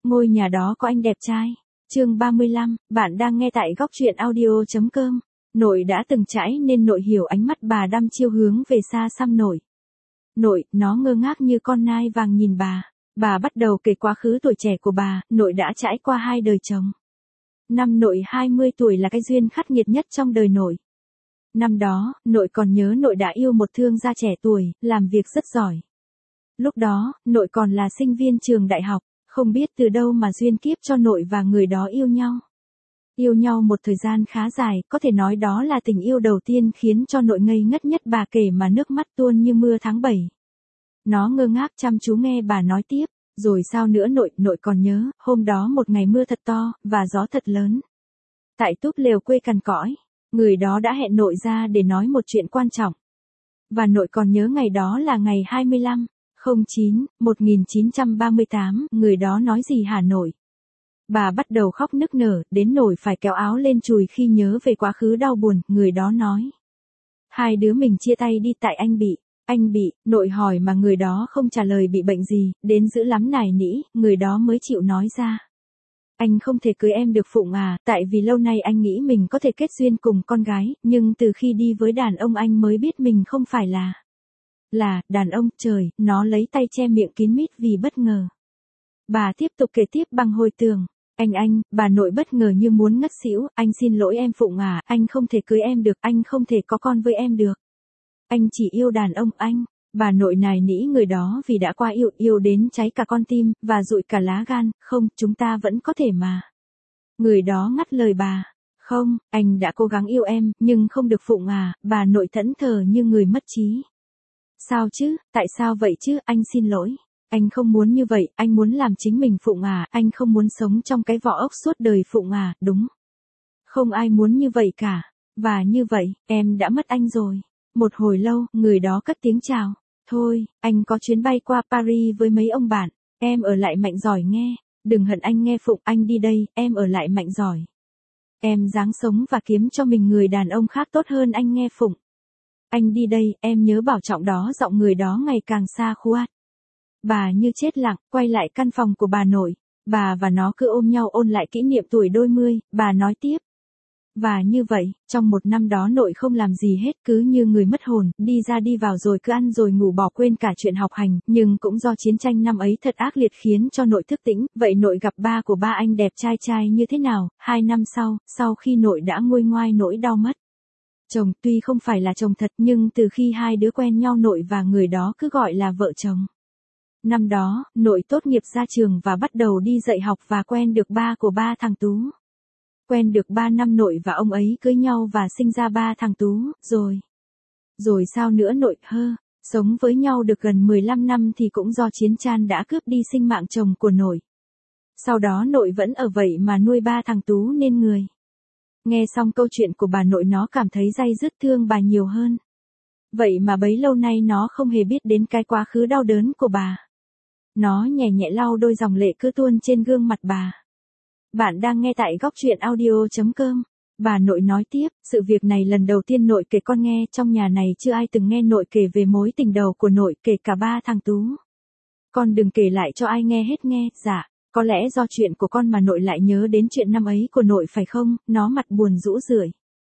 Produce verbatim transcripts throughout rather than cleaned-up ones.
ngôi nhà đó có anh đẹp trai. Chương ba mươi lăm, bạn đang nghe tại góc truyện audio chấm com. Nội đã từng trải nên nội hiểu ánh mắt bà đăm chiêu hướng về xa xăm nội. Nội, nó ngơ ngác như con nai vàng nhìn bà. Bà bắt đầu kể quá khứ tuổi trẻ của bà, nội đã trải qua hai đời chồng. Năm nội hai mươi tuổi là cái duyên khắc nghiệt nhất trong đời nội. Năm đó, nội còn nhớ nội đã yêu một thương gia trẻ tuổi, làm việc rất giỏi. Lúc đó, nội còn là sinh viên trường đại học, không biết từ đâu mà duyên kiếp cho nội và người đó yêu nhau. Yêu nhau một thời gian khá dài, có thể nói đó là tình yêu đầu tiên khiến cho nội ngây ngất nhất bà kể mà nước mắt tuôn như mưa tháng bảy. Nó ngơ ngác chăm chú nghe bà nói tiếp, rồi sao nữa nội, nội còn nhớ, hôm đó một ngày mưa thật to, và gió thật lớn. Tại túp lều quê cằn cõi, người đó đã hẹn nội ra để nói một chuyện quan trọng. Và nội còn nhớ ngày đó là ngày hai mươi lăm, không chín, một nghìn chín trăm ba mươi tám, người đó nói gì hả nội? Bà bắt đầu khóc nức nở, đến nỗi phải kéo áo lên chùi khi nhớ về quá khứ đau buồn, người đó nói. Hai đứa mình chia tay đi tại anh bị, anh bị, nội hỏi mà người đó không trả lời bị bệnh gì, đến dữ lắm nài nỉ, người đó mới chịu nói ra. Anh không thể cưới em được Phụng à, tại vì lâu nay anh nghĩ mình có thể kết duyên cùng con gái, nhưng từ khi đi với đàn ông anh mới biết mình không phải là... Là, đàn ông, trời, nó lấy tay che miệng kín mít vì bất ngờ. Bà tiếp tục kể tiếp bằng hồi tưởng. Anh anh, bà nội bất ngờ như muốn ngất xỉu, anh xin lỗi em Phụng à, anh không thể cưới em được, anh không thể có con với em được. Anh chỉ yêu đàn ông anh. Bà nội nài nỉ người đó vì đã qua yêu, yêu đến cháy cả con tim, và rụi cả lá gan, không, chúng ta vẫn có thể mà. Người đó ngắt lời bà. Không, anh đã cố gắng yêu em, nhưng không được Phụng à, bà nội thẫn thờ như người mất trí. Sao chứ, tại sao vậy chứ, anh xin lỗi. Anh không muốn như vậy, anh muốn làm chính mình Phụng à, anh không muốn sống trong cái vỏ ốc suốt đời Phụng à, đúng. Không ai muốn như vậy cả. Và như vậy, em đã mất anh rồi. Một hồi lâu, người đó cất tiếng chào. Thôi, anh có chuyến bay qua Paris với mấy ông bạn. Em ở lại mạnh giỏi nghe. Đừng hận anh nghe Phụng, anh đi đây, em ở lại mạnh giỏi. Em ráng sống và kiếm cho mình người đàn ông khác tốt hơn anh nghe Phụng. Anh đi đây, em nhớ bảo trọng đó. Giọng người đó ngày càng xa khuat. Bà như chết lặng, quay lại căn phòng của bà nội. Bà và nó cứ ôm nhau ôn lại kỷ niệm tuổi đôi mươi, bà nói tiếp. Và như vậy, trong một năm đó nội không làm gì hết, cứ như người mất hồn, đi ra đi vào rồi cứ ăn rồi ngủ bỏ quên cả chuyện học hành, nhưng cũng do chiến tranh năm ấy thật ác liệt khiến cho nội thức tỉnh, vậy nội gặp ba của ba anh đẹp trai trai như thế nào, hai năm sau, sau khi nội đã nguôi ngoai nỗi đau mất. Chồng, tuy không phải là chồng thật nhưng từ khi hai đứa quen nhau nội và người đó cứ gọi là vợ chồng. Năm đó, nội tốt nghiệp ra trường và bắt đầu đi dạy học và quen được ba của ba thằng Tú. Quen được ba năm nội và ông ấy cưới nhau và sinh ra ba thằng Tú, rồi. Rồi sao nữa nội, hơ, sống với nhau được gần mười lăm năm thì cũng do chiến tranh đã cướp đi sinh mạng chồng của nội. Sau đó nội vẫn ở vậy mà nuôi ba thằng Tú nên người. Nghe xong câu chuyện của bà nội nó cảm thấy day dứt thương bà nhiều hơn. Vậy mà bấy lâu nay nó không hề biết đến cái quá khứ đau đớn của bà. Nó nhẹ nhẹ lau đôi dòng lệ cứ tuôn trên gương mặt bà. Bạn đang nghe tại góc truyện audio chấm com. Bà nội nói tiếp, sự việc này lần đầu tiên nội kể con nghe, trong nhà này chưa ai từng nghe nội kể về mối tình đầu của nội, kể cả ba thằng Tú. Con đừng kể lại cho ai nghe hết nghe, dạ, có lẽ do chuyện của con mà nội lại nhớ đến chuyện năm ấy của nội phải không, nó mặt buồn rũ rượi.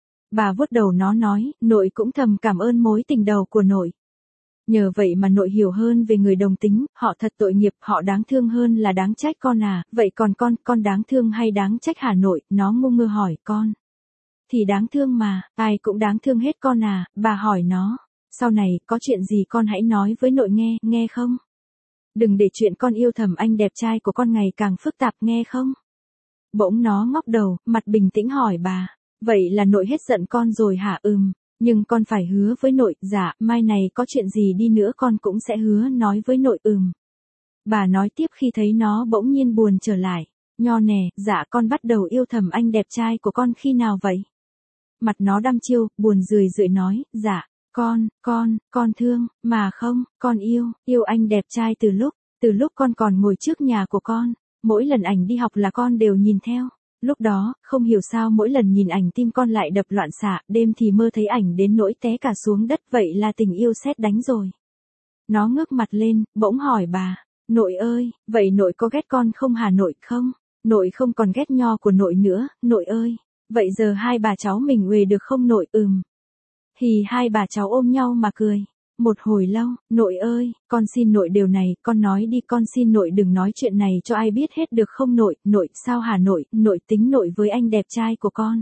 Bà vuốt đầu nó nói, nội cũng thầm cảm ơn mối tình đầu của nội. Nhờ vậy mà nội hiểu hơn về người đồng tính, họ thật tội nghiệp, họ đáng thương hơn là đáng trách con à, vậy còn con, con đáng thương hay đáng trách hả nội, nó ngu ngơ hỏi con. Thì đáng thương mà, ai cũng đáng thương hết con à, bà hỏi nó, sau này, có chuyện gì con hãy nói với nội nghe, nghe không? Đừng để chuyện con yêu thầm anh đẹp trai của con ngày càng phức tạp nghe không? Bỗng nó ngóc đầu, mặt bình tĩnh hỏi bà, vậy là nội hết giận con rồi hả? Ừm. Nhưng con phải hứa với nội, dạ, mai này có chuyện gì đi nữa con cũng sẽ hứa nói với nội. Ừm. Bà nói tiếp khi thấy nó bỗng nhiên buồn trở lại. Nho nè, dạ con bắt đầu yêu thầm anh đẹp trai của con khi nào vậy? Mặt nó đăm chiêu, buồn rười rượi nói, dạ, con, con, con thương, mà không, con yêu, yêu anh đẹp trai từ lúc, từ lúc con còn ngồi trước nhà của con. Mỗi lần ảnh đi học là con đều nhìn theo. Lúc đó, không hiểu sao mỗi lần nhìn ảnh tim con lại đập loạn xạ, đêm thì mơ thấy ảnh đến nỗi té cả xuống đất, vậy là tình yêu sét đánh rồi. Nó ngước mặt lên, bỗng hỏi bà, Nội ơi, vậy nội có ghét con không hả nội không? Nội không còn ghét nho của nội nữa, nội ơi. Vậy giờ hai bà cháu mình uề được không nội? Ừm. Hì, hai bà cháu ôm nhau mà cười. Một hồi lâu, nội ơi, con xin nội điều này, con nói đi, con xin nội đừng nói chuyện này cho ai biết hết được không nội? Nội, sao hả nội? Nội tính nội với anh đẹp trai của con.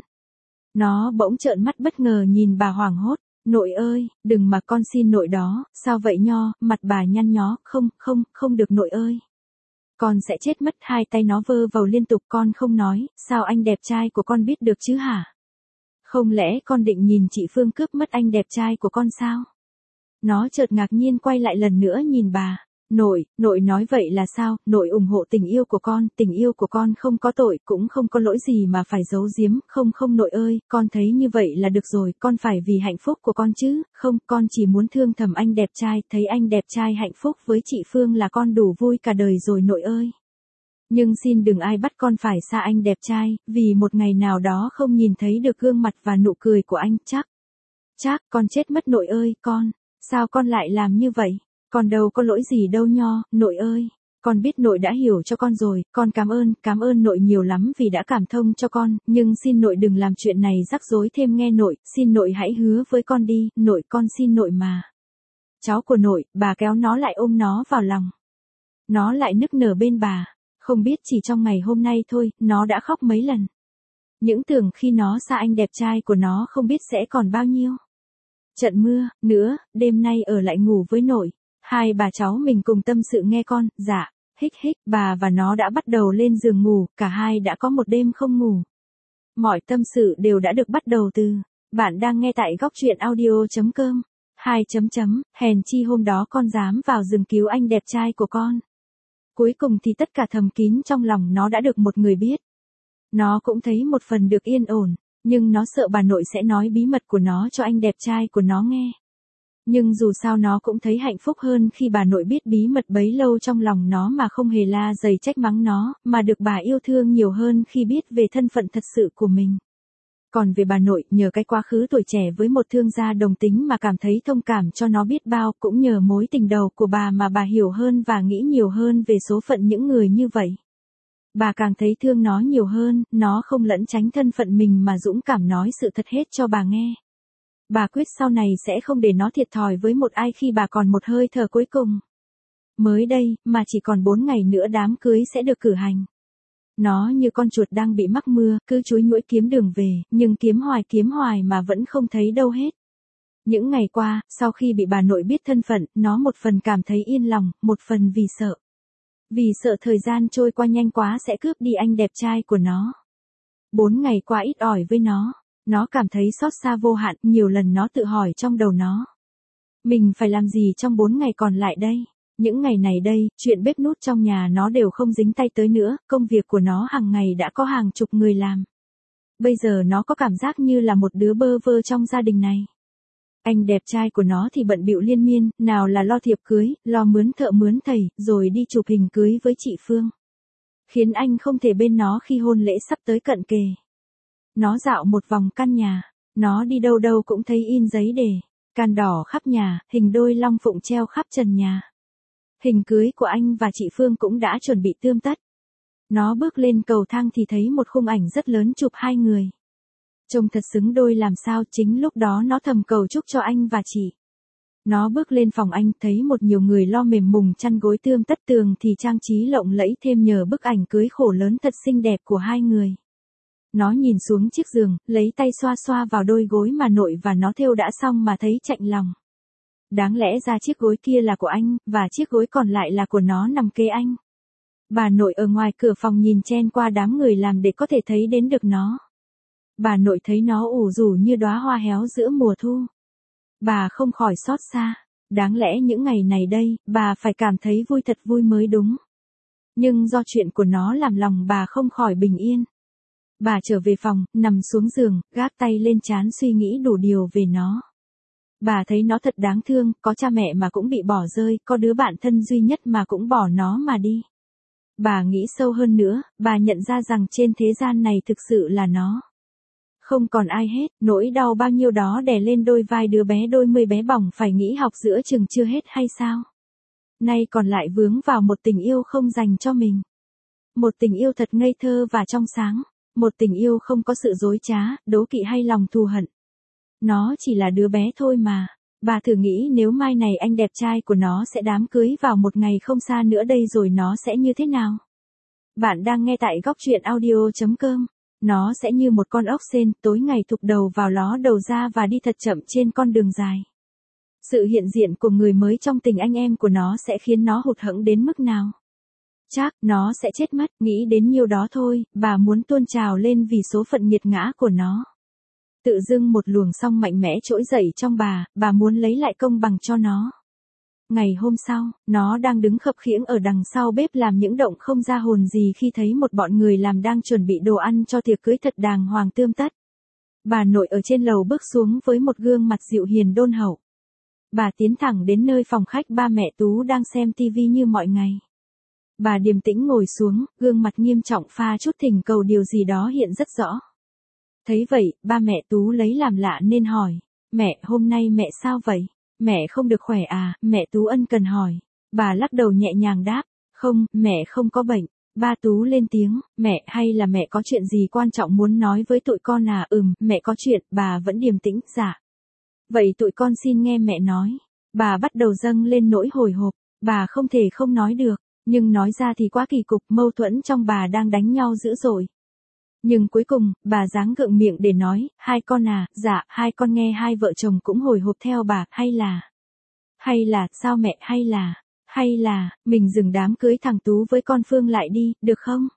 Nó bỗng trợn mắt bất ngờ nhìn bà hoảng hốt. Nội ơi, đừng mà con xin nội đó, sao vậy nho? Mặt bà nhăn nhó. Không, không, không được nội ơi. Con sẽ chết mất. Hai tay nó vơ vào liên tục. Con không nói, sao anh đẹp trai của con biết được chứ hả? Không lẽ con định nhìn chị Phương cướp mất anh đẹp trai của con sao? Nó chợt ngạc nhiên quay lại lần nữa nhìn bà. Nội, nội nói vậy là sao? Nội ủng hộ tình yêu của con, tình yêu của con không có tội, cũng không có lỗi gì mà phải giấu giếm. Không không nội ơi, con thấy như vậy là được rồi, con phải vì hạnh phúc của con chứ. Không, con chỉ muốn thương thầm anh đẹp trai, thấy anh đẹp trai hạnh phúc với chị Phương là con đủ vui cả đời rồi nội ơi. Nhưng xin đừng ai bắt con phải xa anh đẹp trai, vì một ngày nào đó không nhìn thấy được gương mặt và nụ cười của anh. Chắc, chắc, con chết mất nội ơi, con. Sao con lại làm như vậy? Con đâu có lỗi gì đâu nho, nội ơi. Con biết nội đã hiểu cho con rồi, con cảm ơn, cảm ơn nội nhiều lắm vì đã cảm thông cho con, nhưng xin nội đừng làm chuyện này rắc rối thêm nghe nội, xin nội hãy hứa với con đi, nội con xin nội mà. Cháu của nội, bà kéo nó lại ôm nó vào lòng. Nó lại nức nở bên bà, không biết chỉ trong ngày hôm nay thôi, nó đã khóc mấy lần. Những tưởng khi nó xa anh đẹp trai của nó không biết sẽ còn bao nhiêu. Trận mưa, nữa, đêm nay ở lại ngủ với nội. Hai bà cháu mình cùng tâm sự nghe con, dạ, hích hích, bà và nó đã bắt đầu lên giường ngủ, cả hai đã có một đêm không ngủ. Mọi tâm sự đều đã được bắt đầu từ, bạn đang nghe tại góc truyện audio.com, hai chấm chấm, hèn chi hôm đó con dám vào rừng cứu anh đẹp trai của con. Cuối cùng thì tất cả thầm kín trong lòng nó đã được một người biết. Nó cũng thấy một phần được yên ổn, nhưng nó sợ bà nội sẽ nói bí mật của nó cho anh đẹp trai của nó nghe. Nhưng dù sao nó cũng thấy hạnh phúc hơn khi bà nội biết bí mật bấy lâu trong lòng nó mà không hề la dày trách mắng nó, mà được bà yêu thương nhiều hơn khi biết về thân phận thật sự của mình. Còn về bà nội, nhờ cái quá khứ tuổi trẻ với một thương gia đồng tính mà cảm thấy thông cảm cho nó biết bao, cũng nhờ mối tình đầu của bà mà bà hiểu hơn và nghĩ nhiều hơn về số phận những người như vậy. Bà càng thấy thương nó nhiều hơn, nó không lẫn tránh thân phận mình mà dũng cảm nói sự thật hết cho bà nghe. Bà quyết sau này sẽ không để nó thiệt thòi với một ai khi bà còn một hơi thở cuối cùng. Mới đây, mà chỉ còn bốn ngày nữa đám cưới sẽ được cử hành. Nó như con chuột đang bị mắc mưa, cứ chúi nhũi kiếm đường về, nhưng kiếm hoài kiếm hoài mà vẫn không thấy đâu hết. Những ngày qua, sau khi bị bà nội biết thân phận, nó một phần cảm thấy yên lòng, một phần vì sợ. Vì sợ thời gian trôi qua nhanh quá sẽ cướp đi anh đẹp trai của nó. Bốn ngày qua ít ỏi với nó. Nó cảm thấy xót xa vô hạn, nhiều lần nó tự hỏi trong đầu nó. Mình phải làm gì trong bốn ngày còn lại đây? Những ngày này đây, chuyện bếp nút trong nhà nó đều không dính tay tới nữa, công việc của nó hàng ngày đã có hàng chục người làm. Bây giờ nó có cảm giác như là một đứa bơ vơ trong gia đình này. Anh đẹp trai của nó thì bận bịu liên miên, nào là lo thiệp cưới, lo mướn thợ mướn thầy, rồi đi chụp hình cưới với chị Phương. Khiến anh không thể bên nó khi hôn lễ sắp tới cận kề. Nó dạo một vòng căn nhà, nó đi đâu đâu cũng thấy in giấy đề, can đỏ khắp nhà, hình đôi long phụng treo khắp trần nhà. Hình cưới của anh và chị Phương cũng đã chuẩn bị tươm tất. Nó bước lên cầu thang thì thấy một khung ảnh rất lớn chụp hai người. Trông thật xứng đôi làm sao, chính lúc đó nó thầm cầu chúc cho anh và chị. Nó bước lên phòng anh thấy một nhiều người lo mềm mùng chăn gối tươm tất, tường thì trang trí lộng lẫy thêm nhờ bức ảnh cưới khổ lớn thật xinh đẹp của hai người. Nó nhìn xuống chiếc giường, lấy tay xoa xoa vào đôi gối mà nội và nó thêu đã xong mà thấy chạnh lòng. Đáng lẽ ra chiếc gối kia là của anh, và chiếc gối còn lại là của nó nằm kế anh. Bà nội ở ngoài cửa phòng nhìn chen qua đám người làm để có thể thấy đến được nó. Bà nội thấy nó ủ rủ như đóa hoa héo giữa mùa thu. Bà không khỏi xót xa. Đáng lẽ những ngày này đây, bà phải cảm thấy vui thật vui mới đúng. Nhưng do chuyện của nó làm lòng bà không khỏi bình yên. Bà trở về phòng, nằm xuống giường, gác tay lên trán suy nghĩ đủ điều về nó. Bà thấy nó thật đáng thương, có cha mẹ mà cũng bị bỏ rơi, có đứa bạn thân duy nhất mà cũng bỏ nó mà đi. Bà nghĩ sâu hơn nữa, bà nhận ra rằng trên thế gian này thực sự là nó. Không còn ai hết, nỗi đau bao nhiêu đó đè lên đôi vai đứa bé đôi mươi bé bỏng phải nghỉ học giữa chừng chưa hết hay sao? nay còn lại vướng vào một tình yêu không dành cho mình. Một tình yêu thật ngây thơ và trong sáng, một tình yêu không có sự dối trá, đố kỵ hay lòng thù hận. Nó chỉ là đứa bé thôi mà. Bà thử nghĩ nếu mai này anh đẹp trai của nó sẽ đám cưới vào một ngày không xa nữa đây rồi nó sẽ như thế nào? Bạn đang nghe tại góc truyện audio chấm com. Nó sẽ như một con ốc sên, tối ngày thụp đầu vào ló đầu ra và đi thật chậm trên con đường dài. Sự hiện diện của người mới trong tình anh em của nó sẽ khiến nó hụt hẫng đến mức nào? Chắc, nó sẽ chết mất, nghĩ đến nhiêu đó thôi, bà muốn tuôn trào lên vì số phận nghiệt ngã của nó. Tự dưng một luồng song mạnh mẽ trỗi dậy trong bà, bà muốn lấy lại công bằng cho nó. Ngày hôm sau, nó đang đứng khập khiễng ở đằng sau bếp làm những động không ra hồn gì khi thấy một bọn người làm đang chuẩn bị đồ ăn cho tiệc cưới thật đàng hoàng tươm tất. Bà nội ở trên lầu bước xuống với một gương mặt dịu hiền đôn hậu. Bà tiến thẳng đến nơi phòng khách ba mẹ Tú đang xem tivi như mọi ngày. Bà điềm tĩnh ngồi xuống, gương mặt nghiêm trọng pha chút thỉnh cầu điều gì đó hiện rất rõ. Thấy vậy, ba mẹ Tú lấy làm lạ nên hỏi, mẹ, hôm nay mẹ sao vậy? Mẹ không được khỏe à? Mẹ Tú ân cần hỏi. Bà lắc đầu nhẹ nhàng đáp, không, mẹ không có bệnh. Ba Tú lên tiếng, mẹ, hay là mẹ có chuyện gì quan trọng muốn nói với tụi con à? Ừm, mẹ có chuyện. Bà vẫn điềm tĩnh, dạ. Vậy tụi con xin nghe mẹ nói. Bà bắt đầu dâng lên nỗi hồi hộp, bà không thể không nói được, nhưng nói ra thì quá kỳ cục, mâu thuẫn trong bà đang đánh nhau dữ dội. Nhưng cuối cùng, bà dáng gượng miệng để nói, hai con à, dạ, hai con nghe hai vợ chồng cũng hồi hộp theo bà, hay là, hay là, sao mẹ, hay là, hay là, mình dừng đám cưới thằng Tú với con Phương lại đi, được không?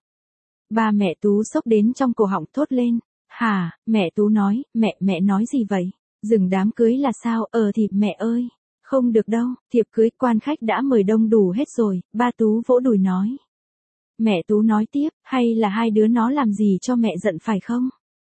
Ba mẹ Tú sốc đến trong cổ họng thốt lên, hả, mẹ Tú nói, mẹ, mẹ nói gì vậy? Dừng đám cưới là sao? Ờ thì, mẹ ơi, không được đâu, thiệp cưới quan khách đã mời đông đủ hết rồi, ba Tú vỗ đùi nói. Mẹ Tú nói tiếp, hay là hai đứa nó làm gì cho mẹ giận phải không?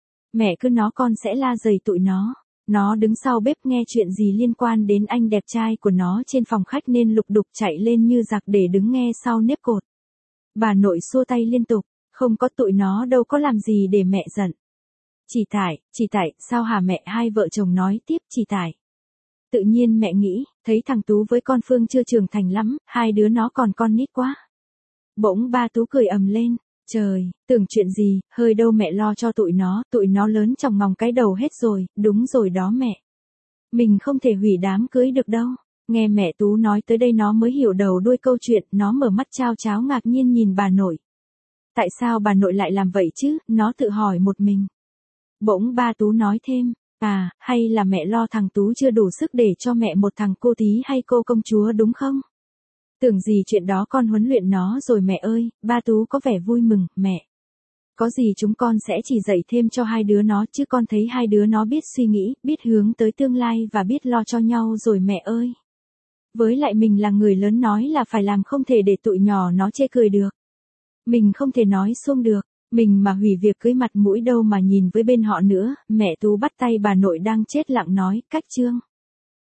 Mẹ cứ nó con sẽ la dày tụi nó. Nó đứng sau bếp nghe chuyện gì liên quan đến anh đẹp trai của nó trên phòng khách nên lục đục chạy lên như giặc để đứng nghe sau nếp cột. Bà nội xua tay liên tục, không có tụi nó đâu có làm gì để mẹ giận. Chỉ tại, chỉ tại, sao hả mẹ? Hai vợ chồng nói tiếp, chỉ tại. Tự nhiên mẹ nghĩ, thấy thằng Tú với con Phương chưa trưởng thành lắm, hai đứa nó còn con nít quá. Bỗng ba Tú cười ầm lên, trời, tưởng chuyện gì, hơi đâu mẹ lo cho tụi nó, tụi nó lớn chòng ngòng cái đầu hết rồi, đúng rồi đó mẹ. Mình không thể hủy đám cưới được đâu. Nghe mẹ Tú nói tới đây nó mới hiểu đầu đuôi câu chuyện, nó mở mắt chao cháo ngạc nhiên nhìn bà nội. Tại sao bà nội lại làm vậy chứ, nó tự hỏi một mình. Bỗng ba Tú nói thêm, à, hay là mẹ lo thằng Tú chưa đủ sức để cho mẹ một thằng cô tí hay cô công chúa đúng không? Tưởng gì chuyện đó con huấn luyện nó rồi mẹ ơi, ba Tú có vẻ vui mừng, mẹ. Có gì chúng con sẽ chỉ dạy thêm cho hai đứa nó chứ con thấy hai đứa nó biết suy nghĩ, biết hướng tới tương lai và biết lo cho nhau rồi mẹ ơi. Với lại mình là người lớn nói là phải làm không thể để tụi nhỏ nó chê cười được. Mình không thể nói xuông được, mình mà hủy việc cưới mặt mũi đâu mà nhìn với bên họ nữa, mẹ Tú bắt tay bà nội đang chết lặng nói, cách chương.